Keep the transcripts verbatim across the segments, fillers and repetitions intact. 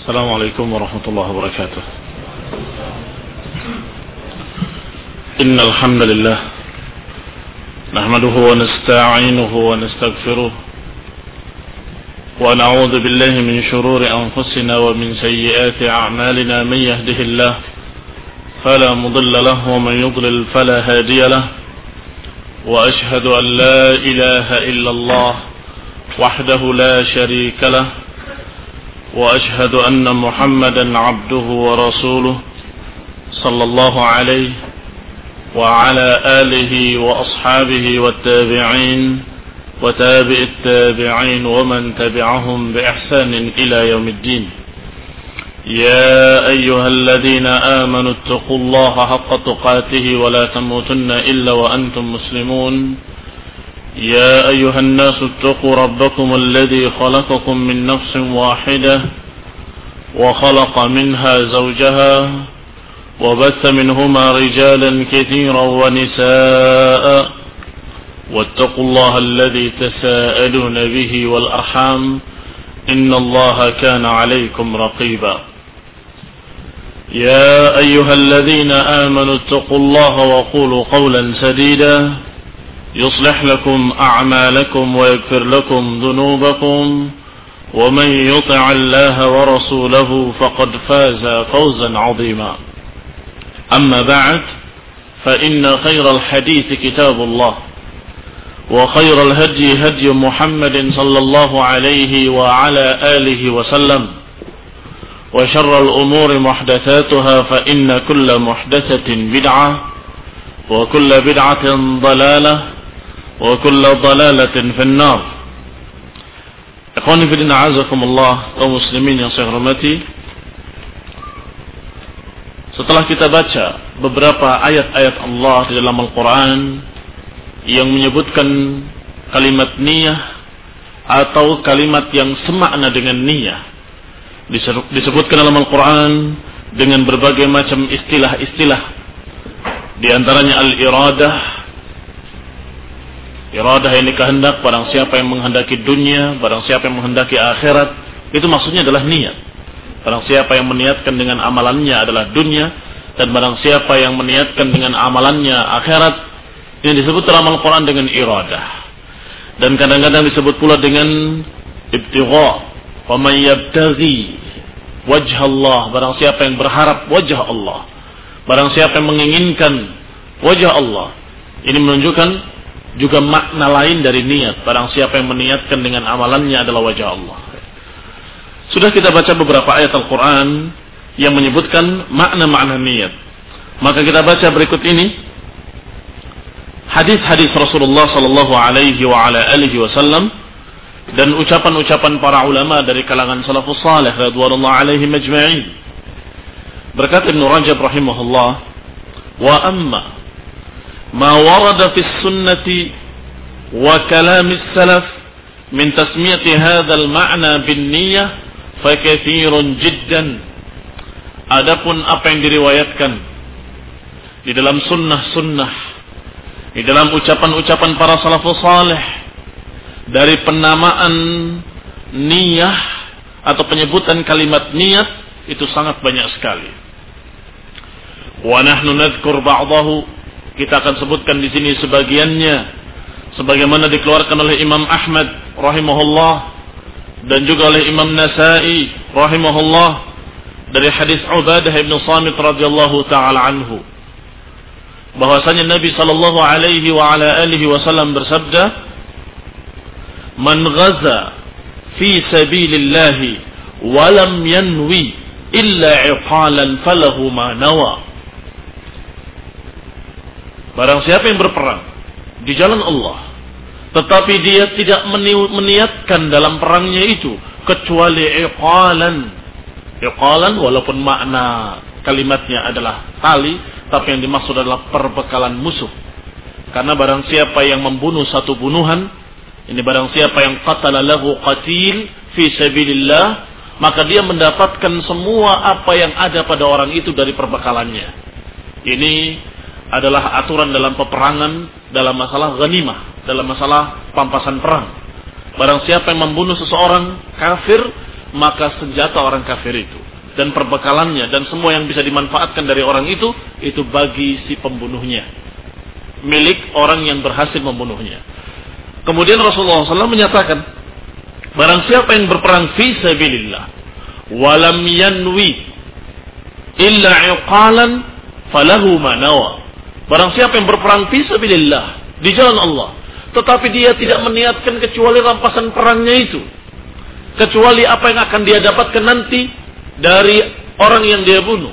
السلام عليكم ورحمة الله وبركاته. إن الحمد لله نحمده ونستعينه ونستغفره ونعوذ بالله من شرور أنفسنا ومن سيئات أعمالنا. من يهده الله فلا مضل له ومن يضلل فلا هادي له، وأشهد أن لا إله إلا الله وحده لا شريك له، وأشهد أن محمدا عبده ورسوله صلى الله عليه وعلى آله وأصحابه والتابعين وتابع التابعين ومن تبعهم بإحسان إلى يوم الدين. يا أيها الذين آمنوا اتقوا الله حق تقاته ولا تموتن إلا وأنتم مسلمون. يا أيها الناس اتقوا ربكم الذي خلقكم من نفس واحدة وخلق منها زوجها وبث منهما رجالا كثيرا ونساء، واتقوا الله الذي تساءلون به والأرحام إن الله كان عليكم رقيبا. يا أيها الذين آمنوا اتقوا الله وقولوا قولا سديدا يصلح لكم أعمالكم ويغفر لكم ذنوبكم، ومن يطع الله ورسوله فقد فاز فوزا عظيما. أما بعد، فإن خير الحديث كتاب الله، وخير الهدي هدي محمد صلى الله عليه وعلى آله وسلم، وشر الأمور محدثاتها، فإن كل محدثة بدعة، وكل بدعة ضلالة، وكل ضلالة في النار. Ikhwani fillah, a'azakumullah, kaum muslimin yang saya hormati. Setelah kita baca beberapa ayat-ayat Allah di dalam Al-Quran yang menyebutkan kalimat niyah atau kalimat yang semakna dengan niyah, disebutkan dalam Al-Quran dengan berbagai macam istilah-istilah, di antaranya al-iradah. Iradah ini kehendak, barang siapa yang menghendaki dunia, barang siapa yang menghendaki akhirat, itu maksudnya adalah niat. Barang siapa yang meniatkan dengan amalannya adalah dunia, dan barang siapa yang meniatkan dengan amalannya akhirat, ini disebut dalam Al-Quran dengan iradah. Dan kadang-kadang disebut pula dengan ibtigha. Wa man yabtaghi wajha Allah, barang siapa yang berharap wajah Allah, barang siapa yang menginginkan wajah Allah. Ini menunjukkan juga makna lain dari niat. Barang siapa yang meniatkan dengan amalannya adalah wajah Allah. Sudah kita baca beberapa ayat Al-Quran yang menyebutkan makna-makna niat. Maka kita baca berikut ini hadis-hadis Rasulullah sallallahu alaihi wa ala alihi wasallam dan ucapan-ucapan para ulama dari kalangan salafus salih radhiyallahu alaihim ajma'in. Berkata Ibnu Rajab rahimahullah, wa amma ma warada fi sunnati wa kalam as-salaf min tasmiyati hadha al-ma'na bin niyyah fa katsirun jiddan. Adapun apa yang diriwayatkan di dalam sunnah-sunnah, di dalam ucapan-ucapan para salafus salih dari penamaan niyah atau penyebutan kalimat niat, itu sangat banyak sekali. Wa nahnu nadhkur ba'dahu, kita akan sebutkan di sini sebagiannya, sebagaimana dikeluarkan oleh Imam Ahmad rahimahullah dan juga oleh Imam Nasa'i rahimahullah dari hadis Ubadah bin Samit radhiyallahu taala anhu, bahwasanya Nabi sallallahu alaihi wa ala alihi wasallam bersabda, "Man ghaza fi sabilillah wa lam yanwi illa iqalan falahu ma nawa." Barang siapa yang berperang di jalan Allah, tetapi dia tidak meniatkan dalam perangnya itu kecuali iqalan. Iqalan walaupun makna kalimatnya adalah tali, tapi yang dimaksud adalah perbekalan musuh. Karena barang siapa yang membunuh satu bunuhan, ini barang siapa yang qatala lahu qatil fi sabilillah, maka dia mendapatkan semua apa yang ada pada orang itu dari perbekalannya. Ini adalah aturan dalam peperangan, dalam masalah ghanimah, dalam masalah pampasan perang. Barang siapa yang membunuh seseorang kafir, maka senjata orang kafir itu dan perbekalannya dan semua yang bisa dimanfaatkan dari orang itu, itu bagi si pembunuhnya, milik orang yang berhasil membunuhnya. Kemudian Rasulullah shallallahu alaihi wasallam menyatakan, barang siapa yang berperang fi sabilillah walam yanwi illa iqalan falahu ma nawa. Barang siapa yang berperang fi sabilillah, di jalan Allah, tetapi dia tidak meniatkan kecuali rampasan perangnya itu, kecuali apa yang akan dia dapatkan nanti dari orang yang dia bunuh,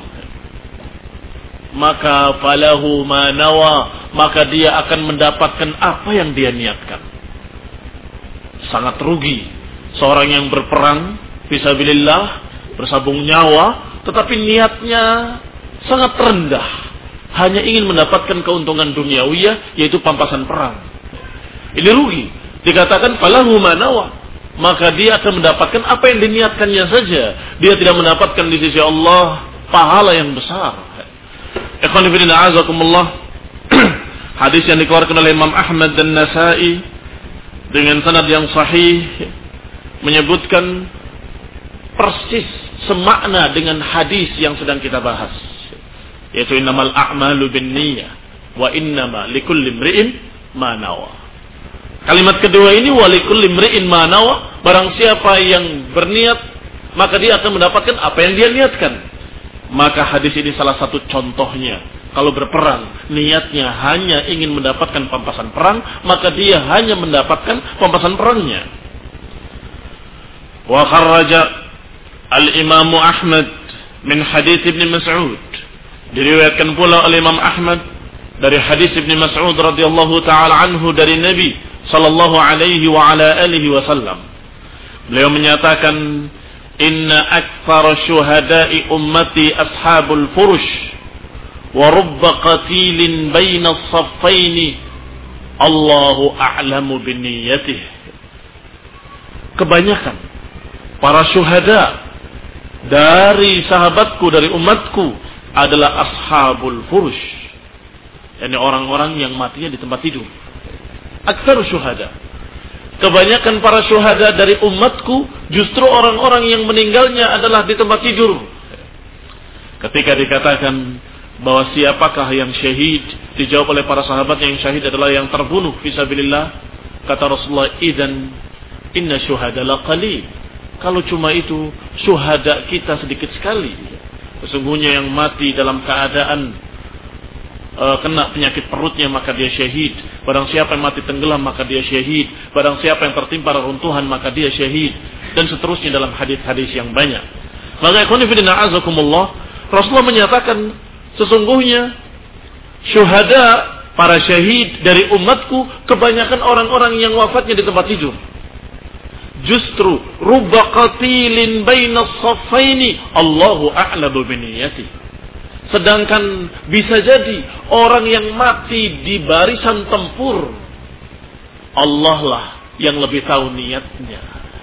maka falahu ma nawa, maka dia akan mendapatkan apa yang dia niatkan. Sangat rugi seorang yang berperang fisabilillah, bersabung nyawa, tetapi niatnya sangat rendah, hanya ingin mendapatkan keuntungan duniawiyah, yaitu pampasan perang. Ini rugi. Dikatakan falahu ma nawa, maka dia akan mendapatkan apa yang diniatkannya saja. Dia tidak mendapatkan di sisi Allah pahala yang besar. Ikhwan fillah azakumullah. Hadis yang dikeluarkan oleh Imam Ahmad dan Nasa'i dengan sanad yang sahih menyebutkan persis semakna dengan hadis yang sedang kita bahas, yaitu innamal a'malu binniyah wa innama likulli imri'in ma nawa. Kalimat kedua ini walikulli imri'in ma nawa, barang siapa yang berniat maka dia akan mendapatkan apa yang dia niatkan. Maka hadis ini salah satu contohnya. Kalau berperang niatnya hanya ingin mendapatkan pampasan perang, maka dia hanya mendapatkan pampasan perangnya. Wa kharraja al-Imam Ahmad min hadits Ibnu Mas'ud. Diriwayatkan pula oleh Imam Ahmad dari hadis Ibnu Mas'ud radhiyallahu taala anhu dari Nabi sallallahu alaihi wa ala alihi wasallam. Beliau menyatakan, inna aktsara syuhada'i ummati ashabul furush wa rubba qatilin baina as-saffaini Allahu a'lamu binniyatihi. Kebanyakan para syuhada dari sahabatku, dari umatku adalah ashabul furush, yakni orang-orang yang matinya di tempat tidur. Aktsar syuhada, kebanyakan para syuhada dari umatku justru orang-orang yang meninggalnya adalah di tempat tidur. Ketika dikatakan bahwa siapakah yang syahid, dijawab oleh para sahabat yang syahid adalah yang terbunuh fisabilillah. Kata Rasulullah, idzan inna syuhada laqalil. Kalau cuma itu, syuhada kita sedikit sekali. Sesungguhnya yang mati dalam keadaan kena penyakit perutnya maka dia syahid. Barang siapa yang mati tenggelam maka dia syahid. Barang siapa yang tertimpa reruntuhan maka dia syahid. Dan seterusnya dalam hadis-hadis yang banyak. Maka ikhwan fillah azakumullah, Rasulullah menyatakan sesungguhnya syuhada, para syahid dari umatku kebanyakan orang-orang yang wafatnya di tempat tidur. Justru rubba qatilin baina as-saffaini Allahu a'lamu binniyatihi. Sedangkan bisa jadi orang yang mati di barisan tempur, Allah lah yang lebih tahu niatnya.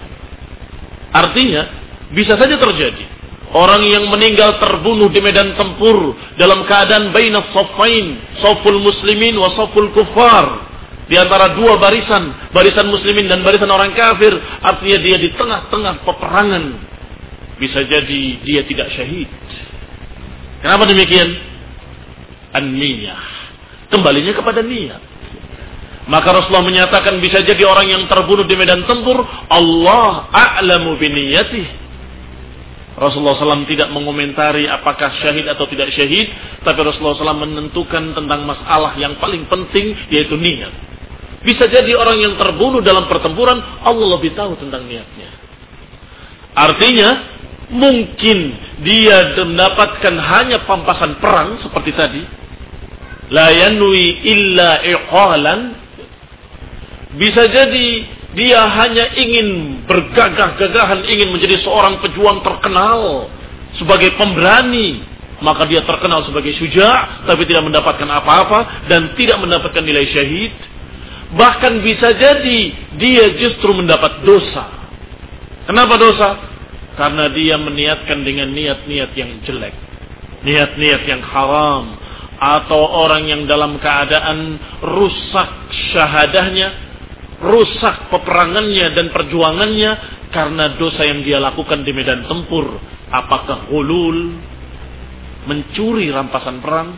Artinya bisa saja terjadi orang yang meninggal terbunuh di medan tempur dalam keadaan baina saffain, saful muslimin wa saful kuffar, di antara dua barisan, barisan muslimin dan barisan orang kafir. Artinya dia di tengah-tengah peperangan. Bisa jadi dia tidak syahid. Kenapa demikian? An-niyah. Kembalinya kepada niat. Maka Rasulullah menyatakan bisa jadi orang yang terbunuh di medan tempur, Allah a'lamu biniyatih. Rasulullah shallallahu alaihi wasallam tidak mengomentari apakah syahid atau tidak syahid, tapi Rasulullah shallallahu alaihi wasallam menentukan tentang masalah yang paling penting, yaitu niat. Bisa jadi orang yang terbunuh dalam pertempuran, Allah lebih tahu tentang niatnya. Artinya mungkin dia mendapatkan hanya pampasan perang seperti tadi, la yanwi illa iqalan. Bisa jadi dia hanya ingin bergagah-gagahan, ingin menjadi seorang pejuang terkenal sebagai pemberani, maka dia terkenal sebagai syuja' tapi tidak mendapatkan apa-apa dan tidak mendapatkan nilai syahid. Bahkan bisa jadi dia justru mendapat dosa. Kenapa dosa? Karena dia meniatkan dengan niat-niat yang jelek, niat-niat yang haram, atau orang yang dalam keadaan rusak syahadahnya, rusak peperangannya dan perjuangannya karena dosa yang dia lakukan di medan tempur, apakah hulul, mencuri rampasan perang,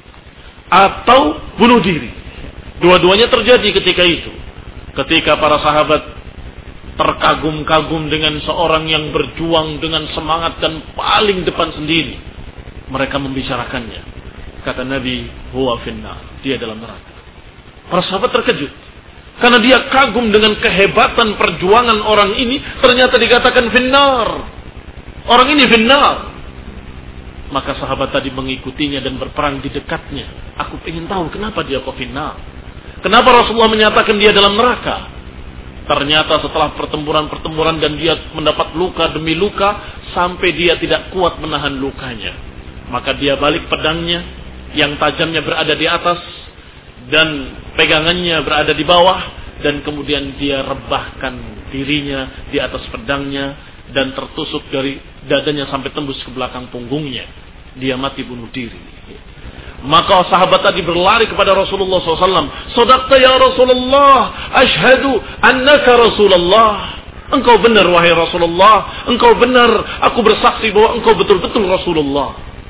atau bunuh diri. Dua-duanya terjadi ketika itu. Ketika para sahabat terkagum-kagum dengan seorang yang berjuang dengan semangat dan paling depan sendiri, mereka membicarakannya. Kata Nabi, huwa finnar, dia dalam neraka. Para sahabat terkejut karena dia kagum dengan kehebatan perjuangan orang ini, ternyata dikatakan finnar. Orang ini finnar. Maka sahabat tadi mengikutinya dan berperang di dekatnya. Aku ingin tahu kenapa dia kok finnar. Kenapa Rasulullah menyatakan dia dalam neraka? Ternyata setelah pertempuran-pertempuran dan dia mendapat luka demi luka, sampai dia tidak kuat menahan lukanya. Maka dia balik pedangnya, yang tajamnya berada di atas dan pegangannya berada di bawah, dan kemudian dia rebahkan dirinya di atas pedangnya dan tertusuk dari dadanya sampai tembus ke belakang punggungnya. Dia mati bunuh diri. Maka sahabat tadi berlari kepada Rasulullah shallallahu alaihi wasallam. Sadaqta ya Rasulullah, ashhadu annaka Rasulullah. Engkau benar wahai Rasulullah. Engkau benar, aku bersaksi bahwa engkau betul-betul Rasulullah.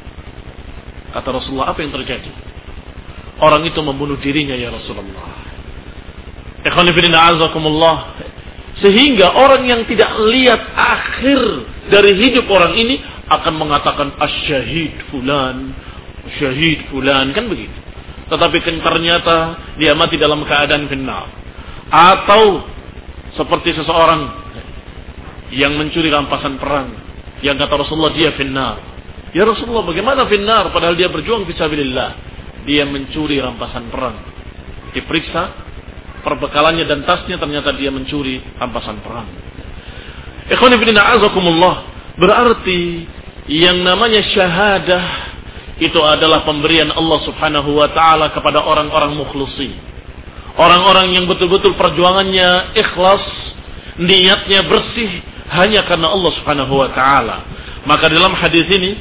Kata Rasulullah, apa yang terjadi? Orang itu membunuh dirinya ya Rasulullah. Ikhwan fillah azakumullah. Sehingga orang yang tidak lihat akhir dari hidup orang ini akan mengatakan asyahid fulan, syahid fulan, kan begitu. Tetapi kan ternyata dia mati dalam keadaan finnar. Atau seperti seseorang yang mencuri rampasan perang, yang kata Rasulullah dia finnar. Ya Rasulullah, bagaimana finnar padahal dia berjuang fisabilillah? Dia mencuri rampasan perang. Diperiksa perbekalannya dan tasnya, ternyata dia mencuri rampasan perang. Ikhwan fillah azakumullah. Berarti yang namanya syahadah itu adalah pemberian Allah Subhanahu wa taala kepada orang-orang mukhlisin. Orang-orang yang betul-betul perjuangannya ikhlas, niatnya bersih hanya karena Allah Subhanahu wa taala. Maka dalam hadis ini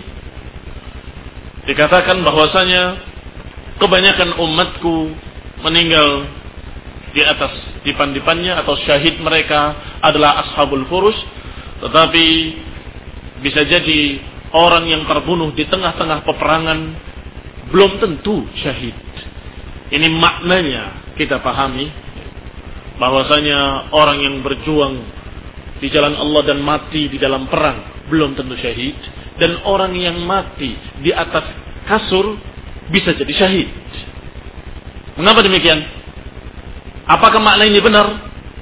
dikatakan bahwasanya kebanyakan umatku meninggal di atas dipan-dipannya atau syahid mereka adalah ashabul furus, tetapi bisa jadi orang yang terbunuh di tengah-tengah peperangan belum tentu syahid. Ini maknanya kita pahami bahwasanya orang yang berjuang di jalan Allah dan mati di dalam perang belum tentu syahid, dan orang yang mati di atas kasur bisa jadi syahid. Mengapa demikian? Apakah makna ini benar?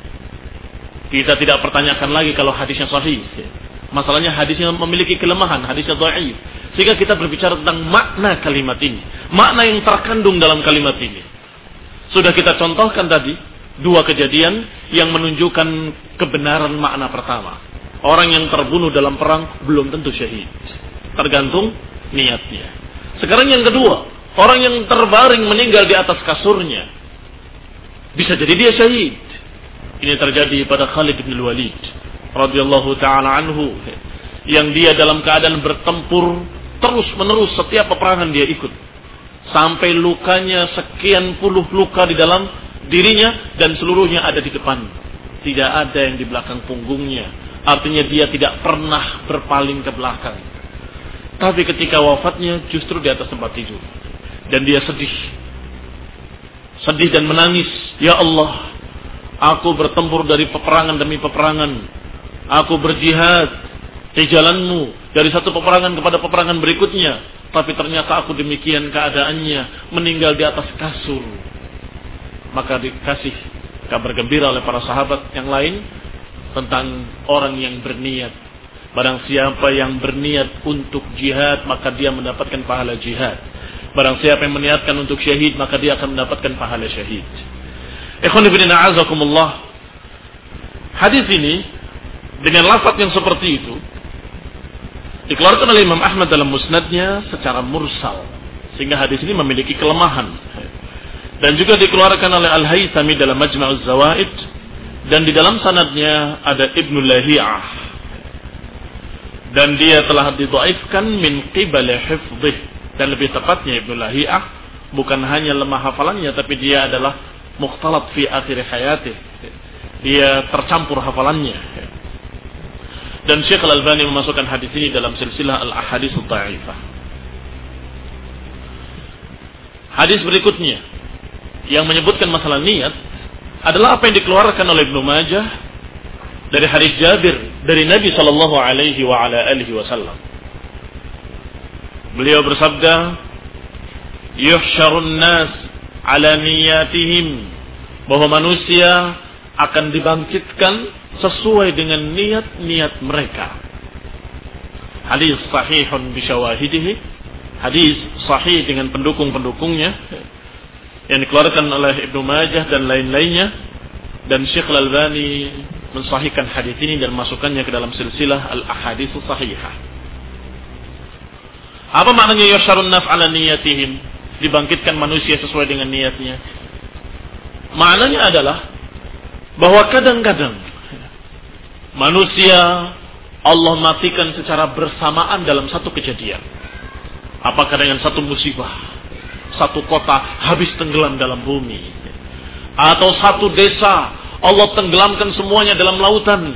Kita tidak pertanyakan lagi kalau hadisnya sahih. Masalahnya hadisnya memiliki kelemahan, hadisnya dhaif. Sehingga kita berbicara tentang makna kalimat ini, makna yang terkandung dalam kalimat ini. Sudah kita contohkan tadi dua kejadian yang menunjukkan kebenaran makna pertama. Orang yang terbunuh dalam perang belum tentu syahid, tergantung niatnya. Sekarang yang kedua, orang yang terbaring meninggal di atas kasurnya, bisa jadi dia syahid. Ini terjadi pada Khalid bin Walid radhiyallahu taala anhu, yang dia dalam keadaan bertempur terus menerus, setiap peperangan dia ikut, sampai lukanya sekian puluh luka di dalam dirinya dan seluruhnya ada di depan, tidak ada yang di belakang punggungnya. Artinya dia tidak pernah berpaling ke belakang. Tapi ketika wafatnya justru di atas tempat tidur, dan dia sedih sedih dan menangis. Ya Allah, aku bertempur dari peperangan demi peperangan, aku berjihad di jalanmu dari satu peperangan kepada peperangan berikutnya, tapi ternyata aku demikian keadaannya, meninggal di atas kasur. Maka dikasih kabar gembira oleh para sahabat yang lain tentang orang yang berniat. Barang siapa yang berniat untuk jihad, maka dia mendapatkan pahala jihad. Barang siapa yang meniatkan untuk syahid, maka dia akan mendapatkan pahala syahid. Ikhwan fillah a'azakumullah. Hadis ini dengan lafaz yang seperti itu dikeluarkan oleh Imam Ahmad dalam musnadnya secara mursal, sehingga hadis ini memiliki kelemahan. Dan juga dikeluarkan oleh Al-Haythami dalam Majma'uz Zawaid, dan di dalam sanadnya ada Ibnu Lahiyah, dan dia telah didhaifkan min qibali hifdhih. Dan lebih tepatnya Ibnu Lahiyah bukan hanya lemah hafalannya, tapi dia adalah mukhtalat fi akhir hayatih, dia tercampur hafalannya. Dan Syekh Al-Albani memasukkan hadis ini dalam silsilah Al-Ahadits Ash-Sha'ifah. Hadis berikutnya yang menyebutkan masalah niat adalah apa yang dikeluarkan oleh Ibnu Majah dari hadis Jabir dari Nabi sallallahu alaihi wa ala alihi wasallam. Beliau bersabda, "Yuhsyarun nas ala niyatihim," bahwa manusia akan dibangkitkan sesuai dengan niat-niat mereka. Hadis sahihun bisyawahidihi, hadis sahih dengan pendukung-pendukungnya yang dikeluarkan oleh Ibnu Majah dan lain-lainnya, dan Syekh Al-Albani mensahihkan hadis ini dan masukkannya ke dalam silsilah Al-Ahadits Shahihah. Apa maknanya yusyarun nas ala niyatihim? Dibangkitkan manusia sesuai dengan niatnya. Maknanya adalah bahwa kadang-kadang manusia Allah matikan secara bersamaan dalam satu kejadian. Apakah dengan satu musibah, satu kota habis tenggelam dalam bumi, atau satu desa Allah tenggelamkan semuanya dalam lautan.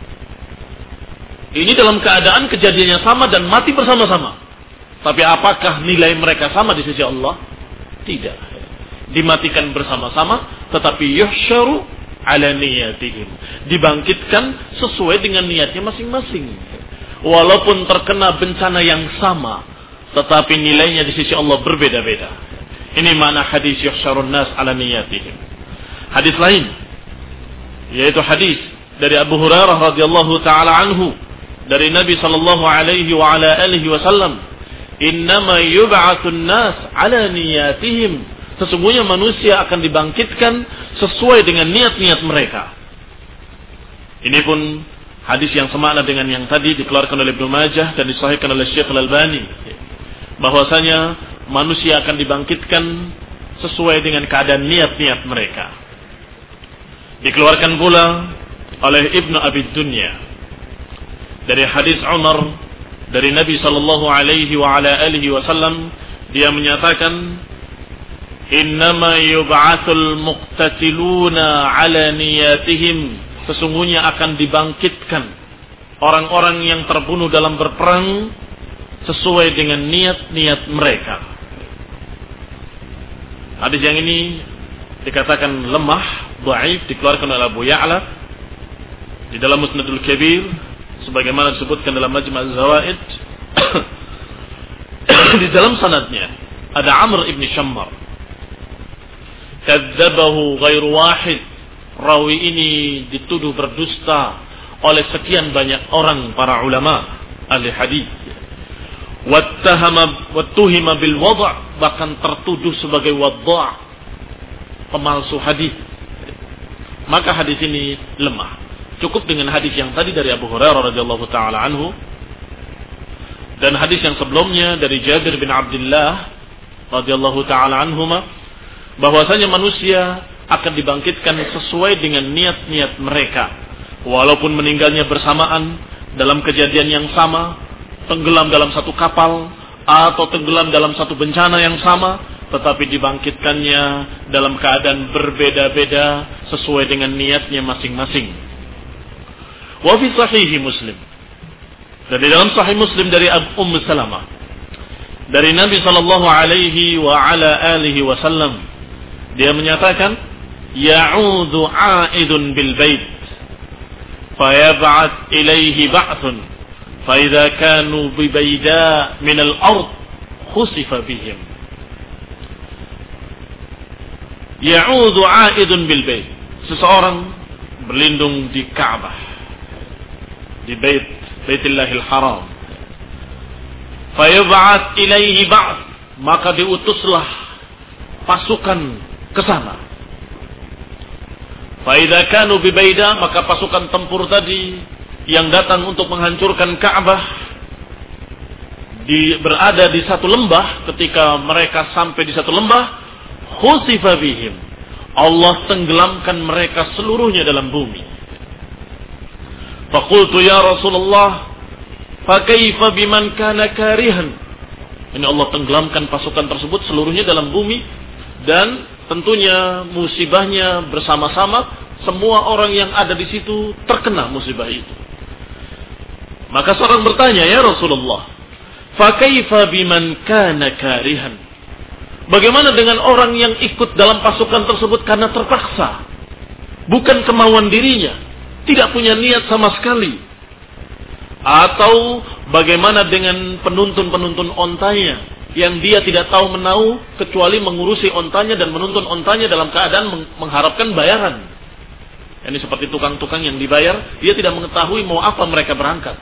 Ini dalam keadaan kejadiannya sama dan mati bersama-sama. Tapi apakah nilai mereka sama di sisi Allah? Tidak. Dimatikan bersama-sama, tetapi yuhsyaru ala niyatihim, dibangkitkan sesuai dengan niatnya masing-masing. Walaupun terkena bencana yang sama, tetapi nilainya di sisi Allah berbeda-beda. Ini makna hadis yuhsyarun nas ala niyatihim. Hadis lain, yaitu hadis dari Abu Hurairah radhiyallahu taala anhu dari Nabi sallallahu alaihi wa ala alihi wasallam, "Innama yub'atsun nas ala niyatihim." Sesungguhnya manusia akan dibangkitkan sesuai dengan niat-niat mereka. Ini pun hadis yang semakna dengan yang tadi dikeluarkan oleh Ibnu Majah dan disahihkan oleh Syekh Al-Albani, bahwasanya manusia akan dibangkitkan sesuai dengan keadaan niat-niat mereka. Dikeluarkan pula oleh Ibnu Abi Dunya dari hadis Umar dari Nabi sallallahu alaihi wa ala alihi wasallam, dia menyatakan, "Innama yub'atsul muqtatiluna ala niyatihim." Sesungguhnya akan dibangkitkan orang-orang yang terbunuh dalam berperang sesuai dengan niat-niat mereka. Hadis yang ini dikatakan lemah, dhaif, dikeluarkan oleh Abu Ya'la di dalam Musnadul Kabir sebagaimana disebutkan dalam Majma' Az-Zawaid. Di dalam sanadnya ada Amr ibn Shammar, kadzabahu ghairu wahid. Rawi ini dituduh berdusta oleh sekian banyak orang para ulama ahli hadis. Wattahama wattuhima bil wad', bahkan tertuduh sebagai wadda', pemalsu hadis. Maka hadis ini lemah. Cukup dengan hadis yang tadi dari Abu Hurairah radhiyallahu taala anhu dan hadis yang sebelumnya dari Jabir bin Abdullah radhiyallahu taala anhuma, bahwasanya manusia akan dibangkitkan sesuai dengan niat-niat mereka, walaupun meninggalnya bersamaan dalam kejadian yang sama, tenggelam dalam satu kapal atau tenggelam dalam satu bencana yang sama, tetapi dibangkitkannya dalam keadaan berbeda-beda sesuai dengan niatnya masing-masing. Wa fi sahih Muslim, dan di dalam sahih Muslim dari Ummu Salamah dari Nabi sallallahu alaihi wa ala alihi wasallam, dia menyatakan, "Ya'udhu 'a'idun bil bait fayab'ath ilayhi ba'thun fa idza kanu bi bayda min al-ard khusifa bihim." Ya'udhu 'a'idun bil bait, seseorang berlindung di Ka'bah, di bait Baitullahil Haram. Fayab'ath ilayhi ba'th, maka diutuslah pasukan ke sana. Fa idza kanu bi baida, maka pasukan tempur tadi yang datang untuk menghancurkan Ka'bah di berada di satu lembah. Ketika mereka sampai di satu lembah, khusifa bihim, Allah tenggelamkan mereka seluruhnya dalam bumi. Faqultu ya Rasulullah, fa kaifa biman kana karihan? Ini Allah tenggelamkan pasukan tersebut seluruhnya dalam bumi, dan tentunya musibahnya bersama-sama, semua orang yang ada di situ terkena musibah itu. Maka seorang bertanya, ya Rasulullah, fa kaifa biman kana karihan? Bagaimana dengan orang yang ikut dalam pasukan tersebut karena terpaksa, bukan kemauan dirinya, tidak punya niat sama sekali? Atau bagaimana dengan penuntun-penuntun ontanya yang dia tidak tahu menau kecuali mengurusi ontanya dan menuntun ontanya dalam keadaan mengharapkan bayaran? Ini seperti tukang-tukang yang dibayar, dia tidak mengetahui mau apa mereka berangkat.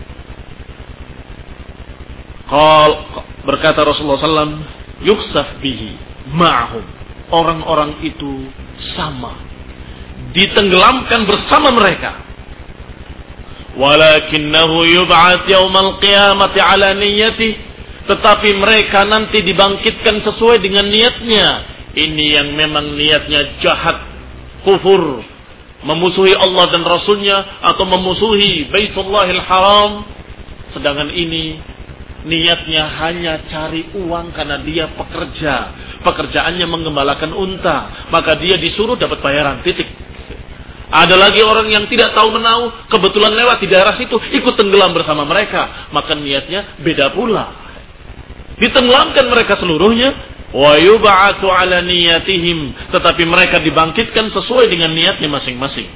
Qal, berkata Rasulullah sallallahu alaihi wasallam, yukhsaf bihi ma'hum. Orang-orang itu sama, ditenggelamkan bersama mereka. Walakinnahu yub'ats yaumal qiyamati ala niyyati, tetapi mereka nanti dibangkitkan sesuai dengan niatnya. Ini yang memang niatnya jahat, kufur, memusuhi Allah dan Rasulnya, atau memusuhi Baitullahil Haram. Sedangkan ini niatnya hanya cari uang karena dia pekerja, pekerjaannya menggembalakan unta, maka dia disuruh dapat bayaran, titik. Ada lagi orang yang tidak tahu menau, kebetulan lewat di daerah situ, ikut tenggelam bersama mereka, maka niatnya beda pula. Ditenggelamkan mereka seluruhnya, wa yub'atsu ala niyatihim, tetapi mereka dibangkitkan sesuai dengan niatnya masing-masing.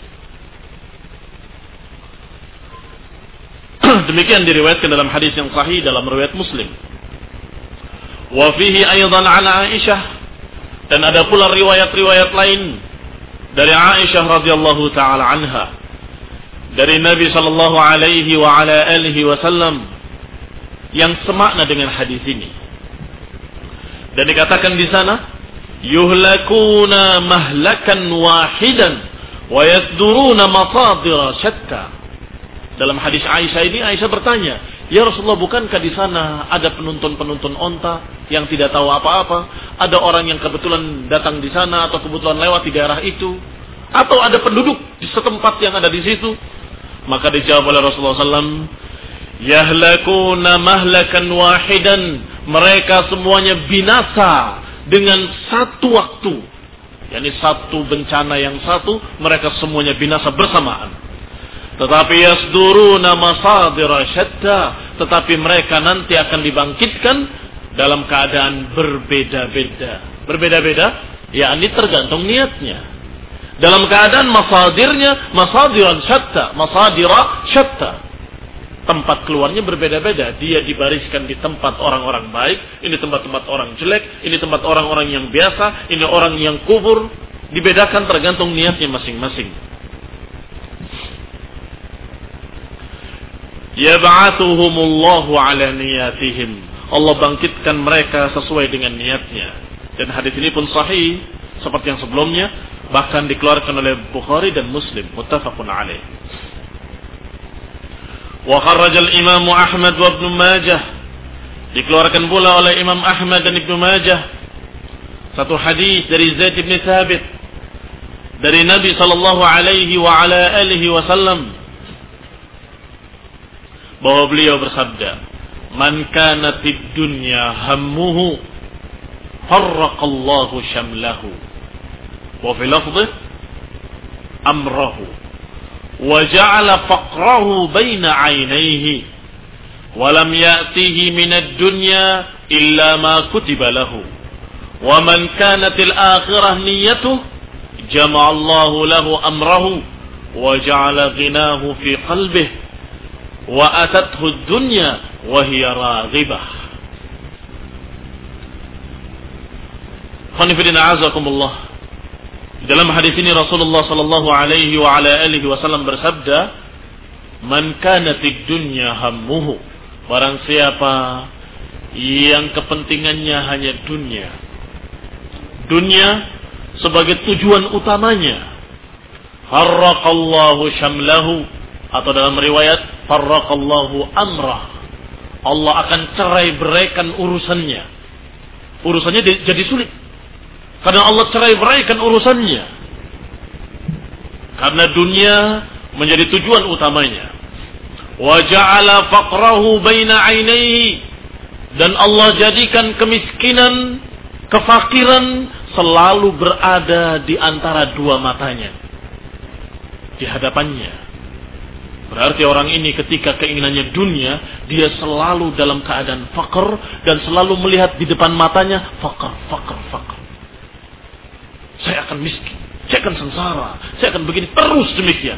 Demikian diriwayatkan dalam hadis yang sahih dalam riwayat Muslim. Wa fihi aidan an Aisyah, dan ada pula riwayat-riwayat lain dari Aisyah radhiyallahu taala anha, dari Nabi sallallahu alaihi wa ala alihi wasallam, yang semakna dengan hadis ini. Dan dikatakan di sana, yuhlakuna mahlakan wahidan wa yasduruna masadira syatta. Dalam hadis Aisyah ini, Aisyah bertanya, ya Rasulullah, bukankah di sana ada penuntun-penuntun onta yang tidak tahu apa-apa? Ada orang yang kebetulan datang di sana atau kebetulan lewat di daerah itu? Atau ada penduduk di setempat yang ada di situ? Maka dijawab oleh Rasulullah sallallahu alaihi wasallam, yahlakuna mahlakan wahidan. Mereka semuanya binasa dengan satu waktu. Yani satu bencana yang satu, mereka semuanya binasa bersamaan. Tetapi yasduruna masadira syatta, tetapi mereka nanti akan dibangkitkan dalam keadaan berbeda-beda. Berbeda-beda, yakni tergantung niatnya. Dalam keadaan masadirnya, masadiran syatta, masadira syatta. Tempat keluarnya berbeda-beda. Dia dibariskan di tempat orang-orang baik, ini tempat-tempat orang jelek, ini tempat orang-orang yang biasa, ini orang yang kufur. Dibedakan tergantung niatnya masing-masing. Yab'athuhumullahu ala niyatihim. Allah bangkitkan mereka sesuai dengan niatnya. Dan hadis ini pun sahih seperti yang sebelumnya, bahkan dikeluarkan oleh Bukhari dan Muslim, muttafaqun alaih. Wa kharrajal Imam Ahmad wa Ibnu Majah, dikeluarkan pula oleh Imam Ahmad dan Ibnu Majah satu hadis dari Zaid bin Thabit dari Nabi sallallahu alaihi wa ala alihi wasallam, bahwa beliau bersabda, man kanatid dunya hammuhu farraqallahu syamlahu wa fil lafdh amrahu wa ja'ala faqrahu baina 'ainayhi wa lam ya'tihi minad dunya illa ma kutiba lahu wa man kanatil akhirah niyyatuhu jama'a Allahu lahu amrahu wa ja'ala ghinahu fi qalbihi wa atathu dunya wa hiya raghibah. Khonifidina azakumullah. Dalam hadis ini Rasulullah sallallahu alaihi wa ala alihi wasallam bersabda, man kanatid dunya hammuhu, barang siapa yang kepentingannya hanya dunia, dunia sebagai tujuan utamanya, harraqallahu syamlahu, atau dalam riwayat farraqallahu amrah, Allah akan cerai beraikan urusannya. Urusannya jadi sulit karena Allah cerai beraikan urusannya, karena dunia menjadi tujuan utamanya. Wa ja'ala faqrahu baina 'ainayhi, dan Allah jadikan kemiskinan, kefakiran selalu berada di antara dua matanya, di hadapannya. Berarti orang ini ketika keinginannya dunia, dia selalu dalam keadaan fakir dan selalu melihat di depan matanya fakir, fakir, fakir. Saya akan miskin, saya akan sengsara, saya akan begini terus demikian.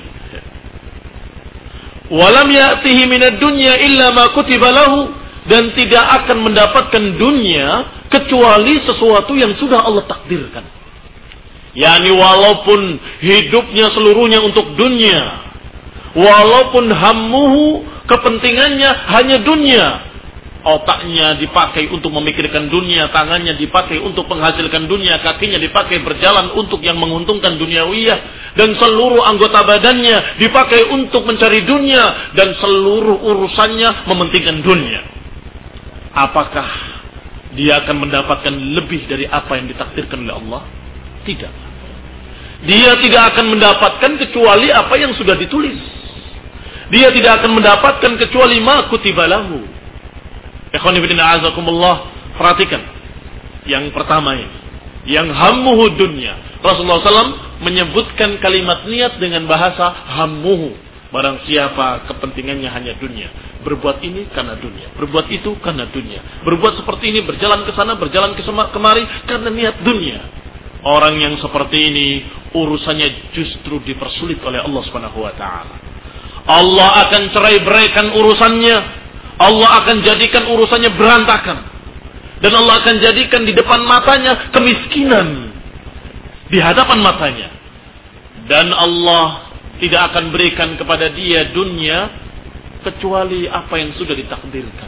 Walam ya'tihi minad dunya illa ma kutiba lahu, dan tidak akan mendapatkan dunia kecuali sesuatu yang sudah Allah takdirkan. Yani walaupun hidupnya seluruhnya untuk dunia, walaupun hammuhu, kepentingannya hanya dunia, otaknya dipakai untuk memikirkan dunia, tangannya dipakai untuk menghasilkan dunia, kakinya dipakai berjalan untuk yang menguntungkan duniawiyah, dan seluruh anggota badannya dipakai untuk mencari dunia, dan seluruh urusannya mementingkan dunia. Apakah dia akan mendapatkan lebih dari apa yang ditakdirkan oleh Allah? Tidak. Dia tidak akan mendapatkan kecuali apa yang sudah ditulis. Dia tidak akan mendapatkan kecuali ma kutiba lahu. Ikhwani fillah azakumullah, perhatikan yang pertama ini, yang hammuhu dunya. Rasulullah shallallahu alaihi wasallam menyebutkan kalimat niat dengan bahasa hammuhu. Barang siapa kepentingannya hanya dunia, berbuat ini karena dunia, berbuat itu karena dunia, berbuat seperti ini, berjalan ke sana, berjalan ke kemari karena niat dunia. Orang yang seperti ini urusannya justru dipersulit oleh Allah Subhanahu wa taala. Allah akan cerai-beraikan urusannya. Allah akan jadikan urusannya berantakan. Dan Allah akan jadikan di depan matanya kemiskinan. Di hadapan matanya. Dan Allah tidak akan berikan kepada dia dunia kecuali apa yang sudah ditakdirkan.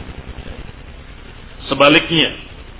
Sebaliknya,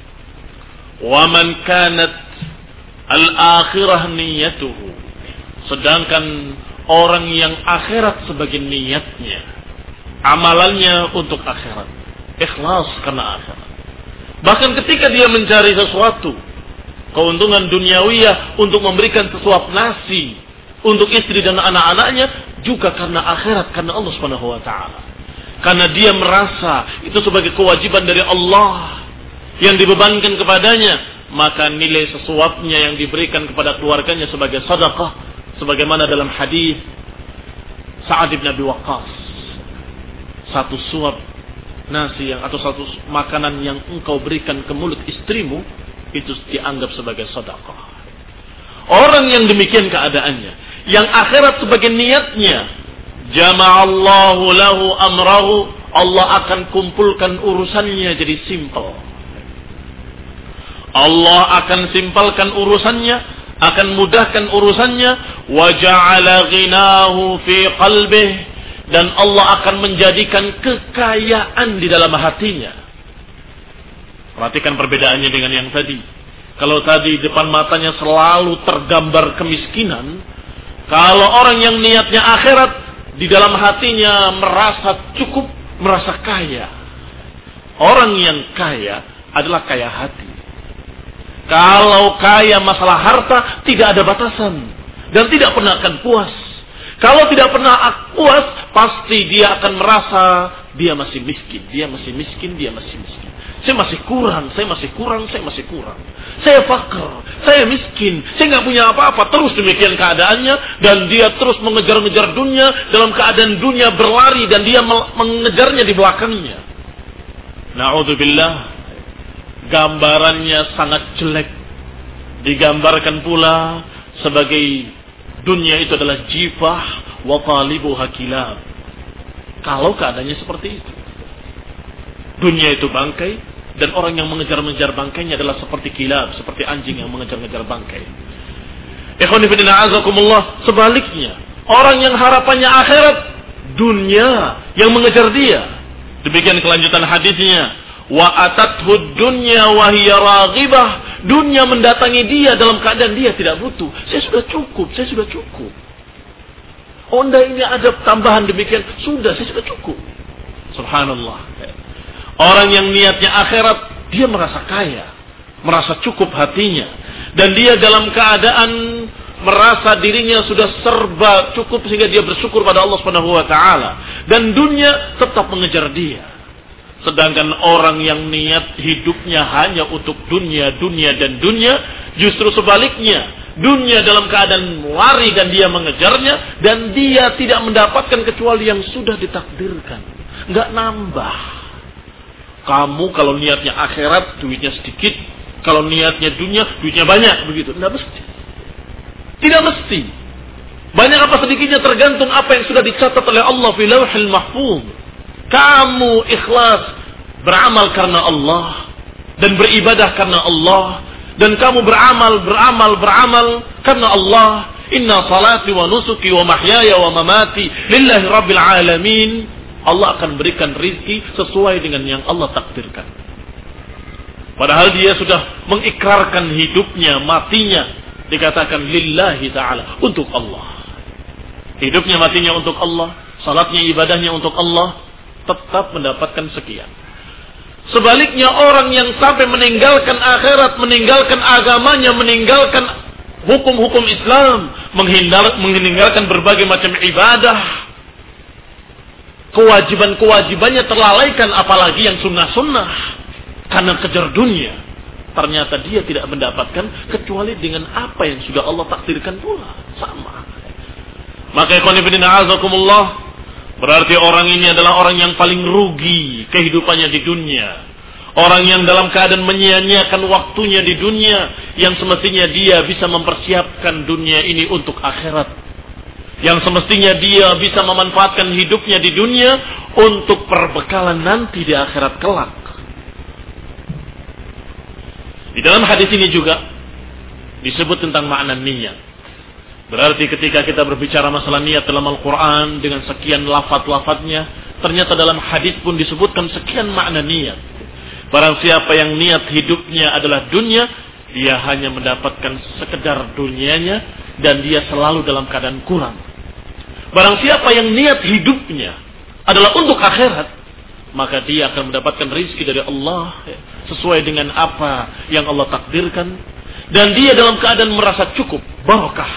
wa man kanat al-akhirah niyatuhu, sedangkan orang yang akhirat sebagai niatnya, amalannya untuk akhirat, ikhlas karena akhirat. Bahkan ketika dia mencari sesuatu, keuntungan duniawiyah untuk memberikan sesuap nasi untuk istri dan anak-anaknya, juga karena akhirat, karena Allah Subhanahu wa taala. Karena dia merasa itu sebagai kewajiban dari Allah yang dibebankan kepadanya, maka nilai sesuapnya yang diberikan kepada keluarganya sebagai sedekah, sebagaimana dalam hadis Sa'ad bin Abi Waqqas, satu suap nasi yang atau satu makanan yang engkau berikan ke mulut istrimu itu dianggap sebagai sedekah. Orang yang demikian keadaannya, yang akhirat sebagai niatnya, jama'allahu lahu amrahu, Allah akan kumpulkan urusannya jadi simpel. Allah akan simpelkan urusannya, akan mudahkan urusannya, wa ja'ala ghinahu fi qalbih, dan Allah akan menjadikan kekayaan di dalam hatinya. Perhatikan perbedaannya dengan yang tadi. Kalau tadi depan matanya selalu tergambar kemiskinan, kalau orang yang niatnya akhirat, di dalam hatinya merasa cukup, merasa kaya. Orang yang kaya adalah kaya hati. Kalau kaya masalah harta, tidak ada batasan. Dan tidak pernah akan puas. Kalau tidak pernah puas, pasti dia akan merasa dia masih miskin. Dia masih miskin, dia masih miskin. Saya masih kurang, saya masih kurang, saya masih kurang. Saya fakir, saya miskin, saya nggak punya apa-apa. Terus demikian keadaannya, dan dia terus mengejar-ngejar dunia, dalam keadaan dunia berlari, dan dia mengejarnya di belakangnya. Na'udzubillah, gambarannya sangat jelek. Digambarkan pula sebagai dunia itu adalah jifah wa talibuha kilab. Kalau keadaannya seperti itu, dunia itu bangkai, dan orang yang mengejar-ngejar bangkainya adalah seperti kilab, seperti anjing yang mengejar-ngejar bangkai. Ikhwani fillah azakumullah, sebaliknya, orang yang harapannya akhirat, dunia yang mengejar dia. Demikian kelanjutan hadisnya. Wa atathud dunya wa hiya raghibah, dunia mendatangi dia dalam keadaan dia tidak butuh. Saya sudah cukup, saya sudah cukup. Onda ini ada tambahan demikian, sudah, saya sudah cukup. Subhanallah. Orang yang niatnya akhirat, dia merasa kaya, merasa cukup hatinya, dan dia dalam keadaan merasa dirinya sudah serba cukup sehingga dia bersyukur pada Allah Subhanahu wa taala, dan dunia tetap mengejar dia. Sedangkan orang yang niat hidupnya hanya untuk dunia, dunia dan dunia, justru sebaliknya, dunia dalam keadaan lari dan dia mengejarnya, dan dia tidak mendapatkan kecuali yang sudah ditakdirkan. Nggak nambah. Kamu kalau niatnya akhirat, duitnya sedikit. Kalau niatnya dunia, duitnya banyak. Begitu. Nggak mesti. Tidak mesti. Banyak apa sedikitnya tergantung apa yang sudah dicatat oleh Allah fi lauhil mahfuz. Kamu ikhlas beramal karena Allah dan beribadah karena Allah. Dan kamu beramal, beramal, beramal karena Allah. Inna salati wa nusuki wa mahyaya wa mamati lillahi rabbil alamin. Allah akan berikan rizki sesuai dengan yang Allah takdirkan. Padahal dia sudah mengikrarkan hidupnya, matinya. Dikatakan lillahi ta'ala, untuk Allah. Hidupnya, matinya untuk Allah. Salatnya, ibadahnya untuk Allah. Tetap mendapatkan sekian. Sebaliknya orang yang sampai meninggalkan akhirat, meninggalkan agamanya, meninggalkan hukum-hukum Islam, menghindar, meninggalkan berbagai macam ibadah, kewajiban-kewajibannya terlalaikan, apalagi yang sunnah-sunnah, karena kejar dunia. Ternyata dia tidak mendapatkan kecuali dengan apa yang sudah Allah takdirkan pula. Sama. Maka ikhwan fillah azakumullah, berarti orang ini adalah orang yang paling rugi kehidupannya di dunia. Orang yang dalam keadaan menyia-nyiakan waktunya di dunia, yang semestinya dia bisa mempersiapkan dunia ini untuk akhirat. Yang semestinya dia bisa memanfaatkan hidupnya di dunia untuk perbekalan nanti di akhirat kelak. Di dalam hadis ini juga disebut tentang makna niat. Berarti ketika kita berbicara masalah niat dalam Al-Quran dengan sekian lafaz-lafaznya, ternyata dalam hadis pun disebutkan sekian makna niat. Barang siapa yang niat hidupnya adalah dunia, dia hanya mendapatkan sekedar dunianya dan dia selalu dalam keadaan kurang. Barang siapa yang niat hidupnya adalah untuk akhirat, maka dia akan mendapatkan rizki dari Allah sesuai dengan apa yang Allah takdirkan, dan dia dalam keadaan merasa cukup, barakah.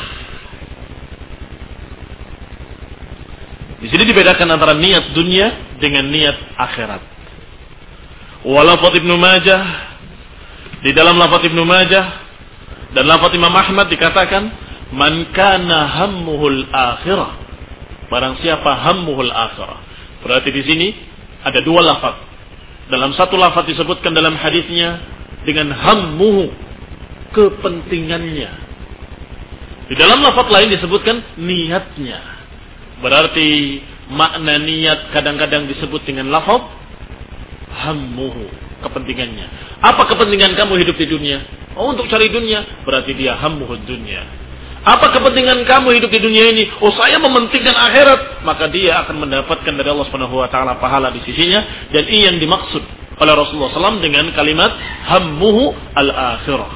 Di sini dibedakan antara niat dunia dengan niat akhirat. Walafaz Ibnu Majah, di dalam lafaz Ibnu Majah dan lafaz Imam Ahmad dikatakan, man kana hammuhul akhirah. Barang siapa hammuhul akhirah. Berarti di sini ada dua lafaz. Dalam satu lafaz disebutkan dalam hadisnya dengan hammuhu, kepentingannya. Di dalam lafaz lain disebutkan niatnya. Berarti makna niat kadang-kadang disebut dengan lafaz hammuhu, kepentingannya. Apa kepentingan kamu hidup di dunia? Oh, untuk cari dunia. Berarti dia hammuhud dunia. Apa kepentingan kamu hidup di dunia ini? Oh, saya mementingkan akhirat. Maka dia akan mendapatkan dari Allah Subhanahu wa taala pahala di sisinya, dan ini yang dimaksud oleh Rasulullah shallallahu alaihi wasallam dengan kalimat hammuhu al-akhirah.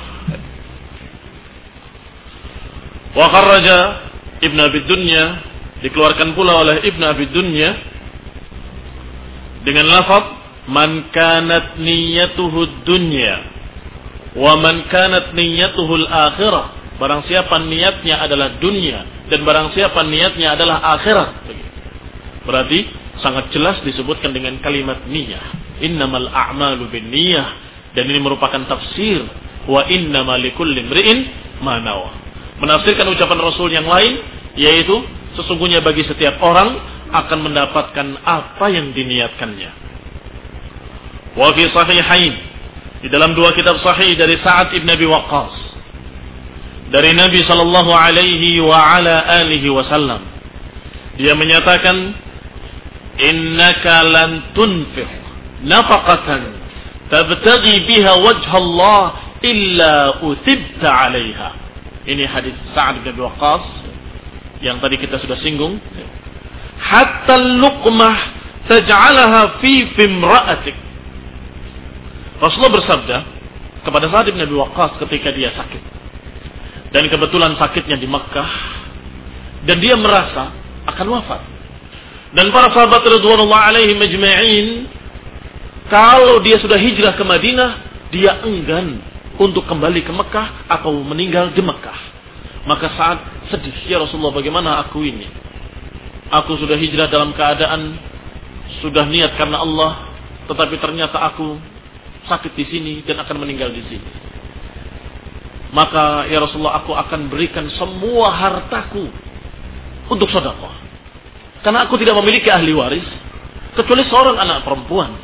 Wa kharraja Ibn Abi Dunya, dikeluarkan pula oleh Ibn Abi Dunya dengan lafaz man kanat niyyatuhu dunya wa man kanat niyyatuhu al-akhirah. Barang siapa niatnya adalah dunia dan barang siapa niatnya adalah akhirat. Berarti sangat jelas disebutkan dengan kalimat niyah. Innamal a'malu binniyah, dan ini merupakan tafsir wa innamal likulli imri'in ma nawa. Menafsirkan ucapan Rasul yang lain, yaitu sesungguhnya bagi setiap orang akan mendapatkan apa yang diniatkannya. Wa fi sahihain, di dalam dua kitab sahih dari Sa'ad ibn Abi Waqqas, dari Nabi sallallahu alaihi wa ala alihi wasallam, dia menyatakan, innaka lan tunfiq nafaqatan tabtaghi biha wajha Allah illa uthibta 'alaiha. Ini hadis Sa'ad bin Abi Waqqas yang tadi kita sudah singgung. Hatta luqmah taj'alaha fi fimra'atik. Rasulullah bersabda kepada Sa'ad bin Abi Waqqas ketika dia sakit. Dan kebetulan sakitnya di Makkah, dan dia merasa akan wafat. Dan para sahabat radhiyallahu alaihim majma'in, kalau dia sudah hijrah ke Madinah, dia enggan untuk kembali ke Makkah atau meninggal di Makkah. Maka saat sedih, ya Rasulullah, bagaimana aku ini? Aku sudah hijrah dalam keadaan sudah niat karena Allah, tetapi ternyata aku sakit di sini dan akan meninggal di sini. maka ya Rasulullah aku akan berikan semua hartaku untuk sedekah. Karena aku tidak memiliki ahli waris kecuali seorang anak perempuan.